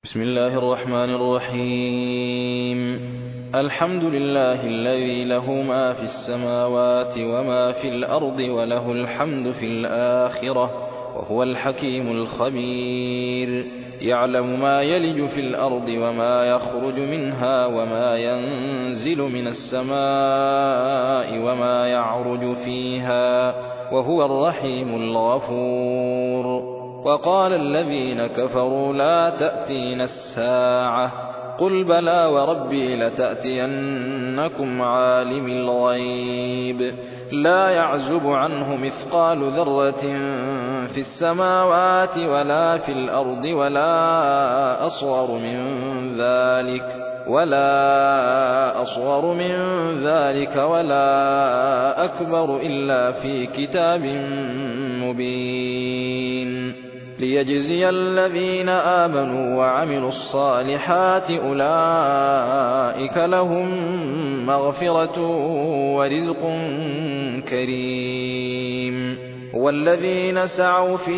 بسم الله الرحمن الرحيم. الحمد لله الذي له ما في السماوات وما في الأرض وله الحمد في الآخرة وهو الحكيم الخبير. يعلم ما يلج في الأرض وما يخرج منها وما ينزل من السماء وما يعرج فيها وهو الرحيم الغفور. وقال الذين كفروا لا تأتينا الساعة قل بلى وربي لتأتينكم عالم الغيب لا يعزب عنه مثقال ذرة في السماوات ولا في الأرض ولا أصغر من ذلك ولا أكبر إلا في كتاب مبين. ليجزي الذين آمنوا وعملوا الصالحات أولئك لهم مغفرة ورزق كريم. والذين سعوا في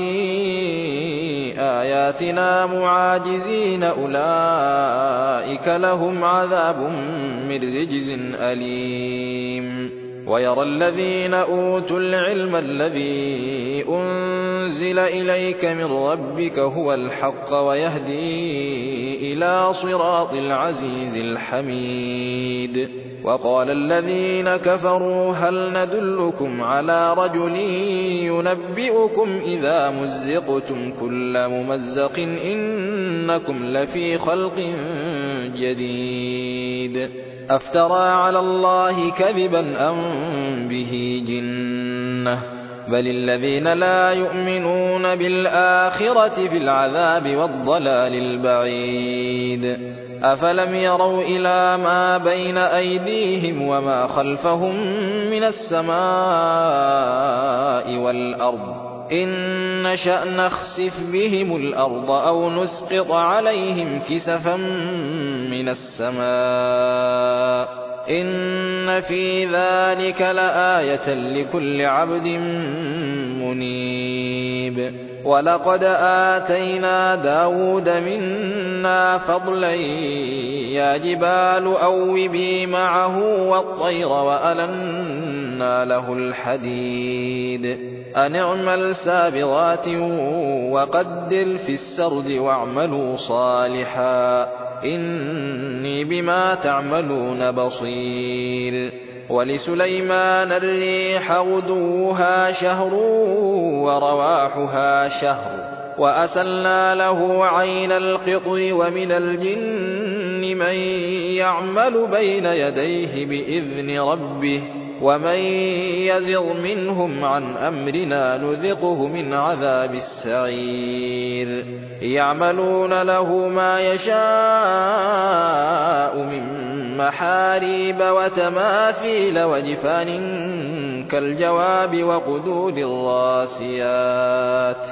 آياتنا معاجزين أولئك لهم عذاب من رجز أليم. ويرى الذين أوتوا العلم الذي أنزل إليك من ربك هو الحق ويهدي إلى صراط العزيز الحميد. وقال الذين كفروا هل ندلكم على رجل ينبئكم إذا مزقتم كل ممزق إنكم لفي خلق جديد. أفترى على الله كذبا أم به جنة بل الذين لا يؤمنون بالآخرة في العذاب والضلال البعيد. أفلم يروا إلى ما بين أيديهم وما خلفهم من السماء والأرض إن نشأ نخسف بهم الأرض أو نسقط عليهم كسفا من السماء إن في ذلك لآية لكل عبد منيب. ولقد آتينا داود منا فضلا يا جبال أوبي معه والطير وألنا له الحديد أن اعمل سابغات وقدر في السرد واعملوا صالحا إني بما تعملون بصير. ولسليمان الريح غدوها شهر ورواحها شهر وأسلنا له عين القطر ومن الجن من يعمل بين يديه بإذن ربه ومن يزغ منهم عن أمرنا نذقه من عذاب السعير. يعملون له ما يشاء من محاريب وتماثيل وجفان كالجواب وقدور الراسيات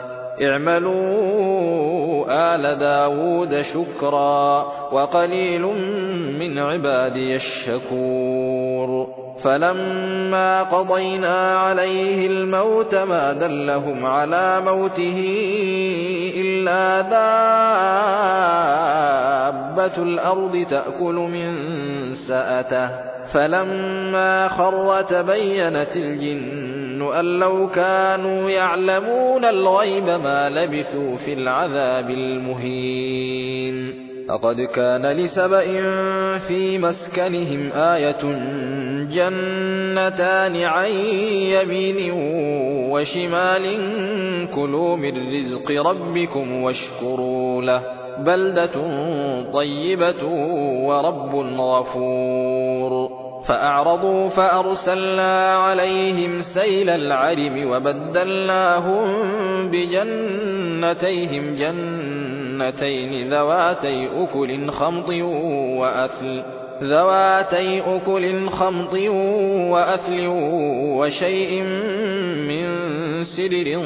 اعملوا آل داود شكرا وقليل من عبادي الشكور. فلما قضينا عليه الموت ما دلهم على موته إلا دابة الأرض تأكل من سأته فلما خر تبينت الجن أن لو كانوا يعلمون الغيب ما لبثوا في العذاب المهين. لقد كان لسبإ في مسكنهم آية جنتان عن يمين وشمال كلوا من رزق ربكم واشكروا له بلدة طيبة ورب غفور. فأعرضوا فأرسلنا عليهم سيل العرم وبدلناهم بجنتيهم جنتين ذواتي أكل خمط وأثل وشيء من سدر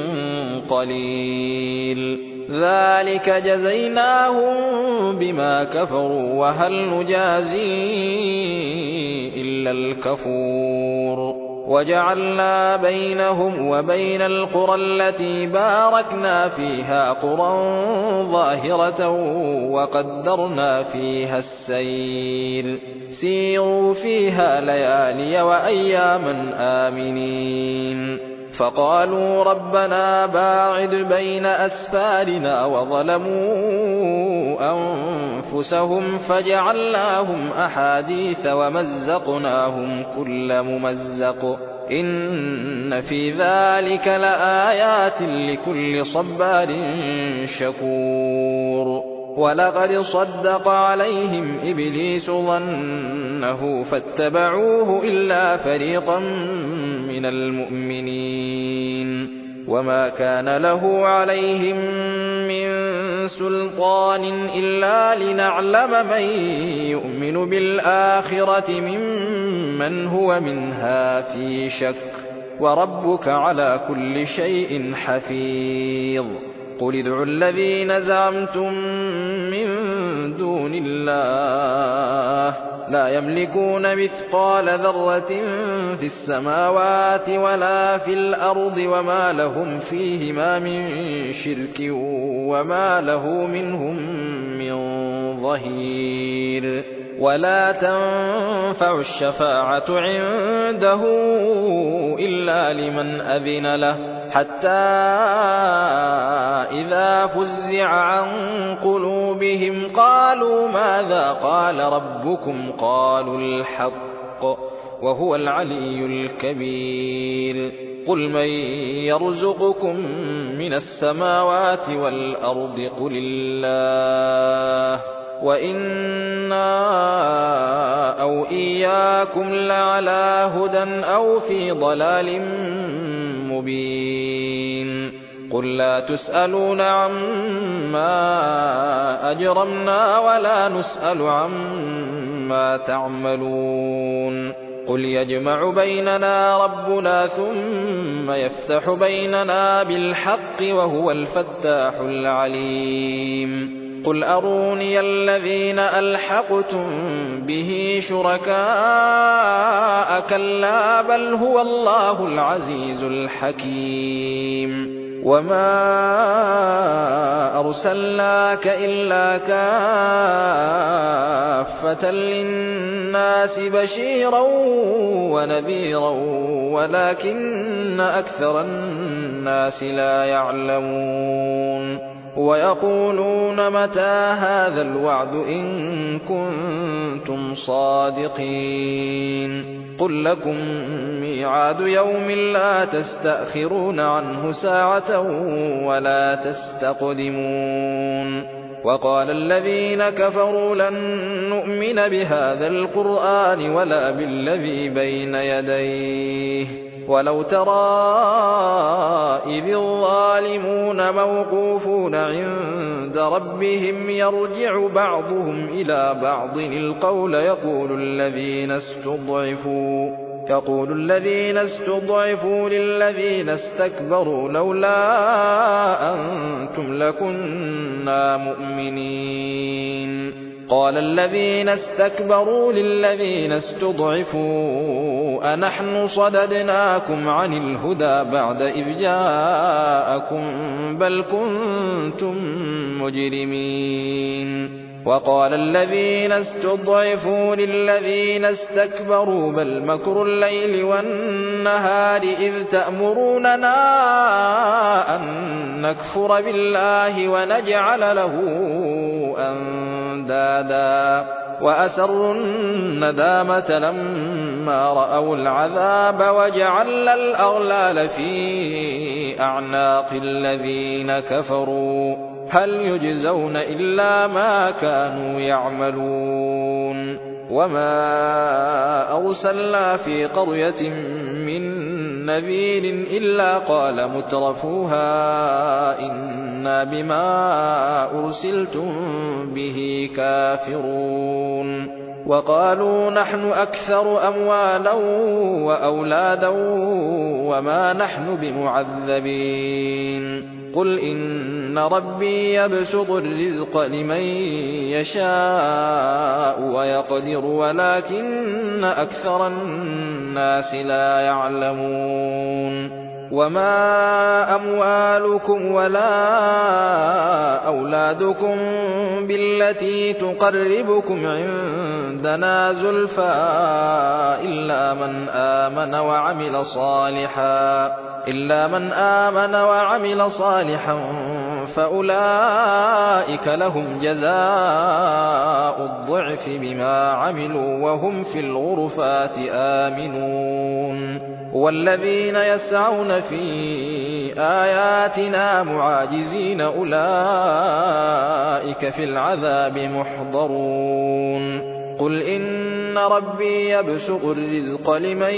قليل ذلك جزيناهم بما كفروا وهل نجازي إلا الكفور. وجعلنا بينهم وبين القرى التي باركنا فيها قرى ظاهرة وقدرنا فيها السير سيروا فيها ليالي وأياما آمنين فقالوا ربنا باعد بين أسفارنا وظلموا أنفسهم فجعلناهم أحاديث ومزقناهم كل ممزق إن في ذلك لآيات لكل صبار شكور ولقد صدق عليهم إبليس ظنه فاتبعوه إلا فريقا من المؤمنين وما كان له عليهم من سلطان إلا لنعلم من يؤمن بالآخرة ممن هو منها في شك وربك على كل شيء حفيظ قل ادعوا الذين زعمتم من دون الله لا يملكون مثقال ذرة في السماوات ولا في الأرض وما لهم فيهما من شرك وما له منهم من ظهير ولا تنفع الشفاعة عنده إلا لمن أذن له حتى إذا فزع عن قلوبهم قالوا ماذا قال ربكم قالوا الحق وهو العلي الكبير قل من يرزقكم من السماوات والأرض قل الله وإنا أو إياكم لعلى هدى أو في ضلال مبين قل لا تسألون عما أجرمنا ولا نسأل عما تعملون قل يجمع بيننا ربنا ثم يفتح بيننا بالحق وهو الفتاح العليم قل أروني الذين ألحقتم به شركاء كلا بل هو الله العزيز الحكيم وما أرسلناك إلا كافة للناس بشيرا ونذيرا ولكن أكثر الناس لا يعلمون ويقولون متى هذا الوعد إن كنتم صادقين قل لكم ميعاد يوم لا تستأخرون عنه ساعة ولا تستقدمون وقال الذين كفروا لن نؤمن بهذا القرآن ولا بالذي بين يديه ولو ترى إذ الظالمون موقوفون عند ربهم يرجع بعضهم إلى بعض القول يقول الذين استضعفوا للذين استكبروا لولا أنتم لكنا مؤمنين قال الذين استكبروا للذين استضعفوا أنحن صددناكم عن الهدى بعد إذ جاءكم بل كنتم مجرمين وقال الذين استضعفوا للذين استكبروا بل مكر الليل والنهار إذ تأمروننا أن نكفر بالله ونجعل له أندادا وأسروا الندامة لما رأوا العذاب وجعلنا الأغلال في أعناق الذين كفروا هل يجزون إلا ما كانوا يعملون وما أرسلنا في قرية من نذير إلا قال مترفوها إنا بما أرسلتم به كافرون وقالوا نحن أكثر أموالا وأولادا وما نحن بمعذبين قل إن ربي يبسط الرزق لمن يشاء ويقدر ولكن أكثر الناس لا يعلمون وما أموالكم ولا أولادكم بالتي تقربكم عندنا زلفى إلا من آمن وعمل صالحا فأولئك لهم جزاء الضعف بما عملوا وهم في الغرفات آمنون والذين يسعون في آياتنا معاجزين أولئك في العذاب محضرون قل إن ربي يبسط الرزق لمن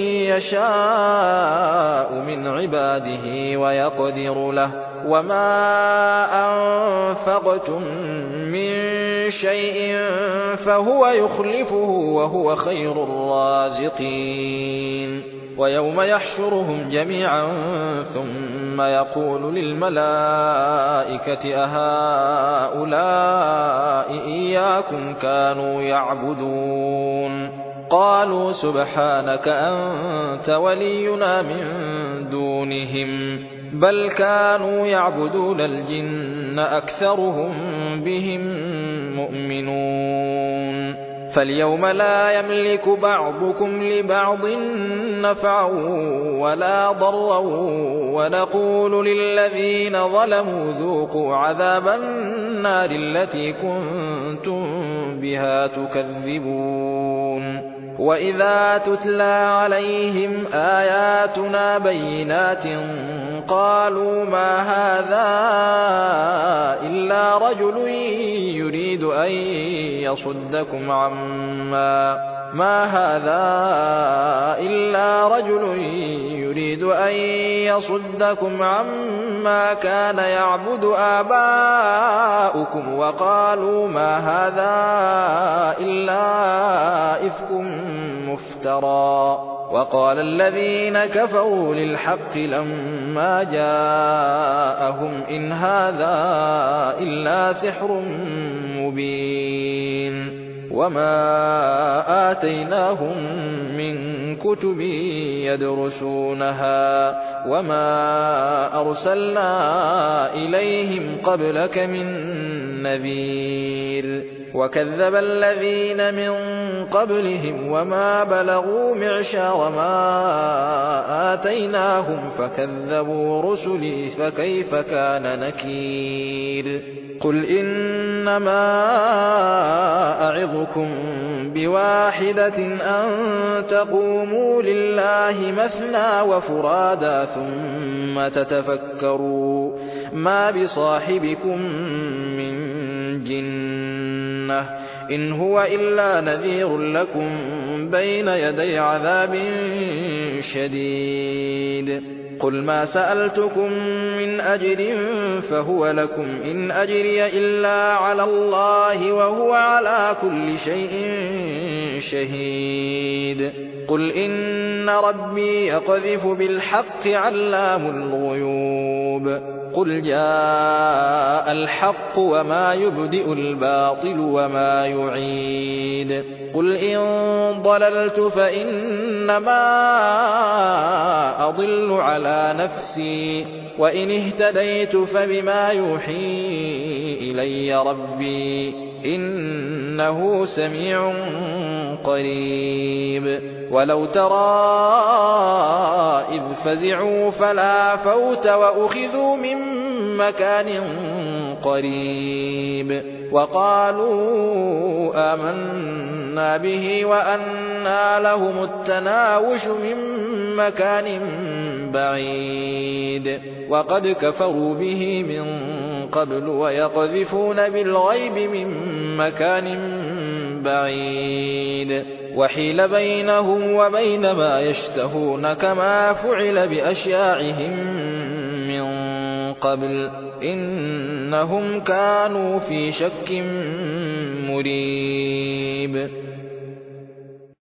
يشاء من عباده ويقدر له وما أنفقتم من شيء فهو يخلفه وهو خير الرازقين ويوم يحشرهم جميعا ثم يقول للملائكة أهؤلاء إياكم كانوا يعبدون قالوا سبحانك أنت ولينا من دونهم بل كانوا يعبدون الجن أكثرهم بهم مؤمنون فاليوم لا يملك بعضكم لبعض نفعا ولا ضرا ونقول للذين ظلموا ذوقوا عذاب النار التي كنتم بها تكذبون وإذا تتلى عليهم آياتنا بينات قالوا ما هذا إلا رجل يريد أن يصدكم عما كان يعبد آباؤكم وقالوا ما هذا إلا إفك مفترى وقال الذين كفروا للحق لما جاءهم إن هذا إلا سحر مبين وما آتيناهم من كتب يدرسونها وما أرسلنا إليهم قبلك من نذير وكذب الذين من قبلهم وما بلغوا معشار ما آتيناهم فكذبوا رسلي فكيف كان نكير قل إنما أعظكم بواحدة أن تقوموا لله مثنى وفرادا ثم تتفكروا ما بصاحبكم من جنة إن هو إلا نذير لكم بين يدي عذاب شديد قل ما سألتكم من أجر فهو لكم إن أجري إلا على الله وهو على كل شيء شهيد قل إن ربي يقذف بالحق علام الغيوب قل جاء الحق وما يبدئ الباطل وما يعيد قل إن ضللت فإنما أضل على نفسي وإن اهتديت فبما يوحي إلي ربي إنه سميع قريب ولو ترى إذ فزعوا فلا فوت وأخذوا من مكان قريب وقالوا آمنا به وأنى لهم التناوش من مكان بعيد وقد كفروا به من قبل ويقذفون بالغيب من مكان بعيد وحيل بينهم وبين ما يشتهون كما فعل بأشياعهم من قبل إنهم كانوا في شك مريب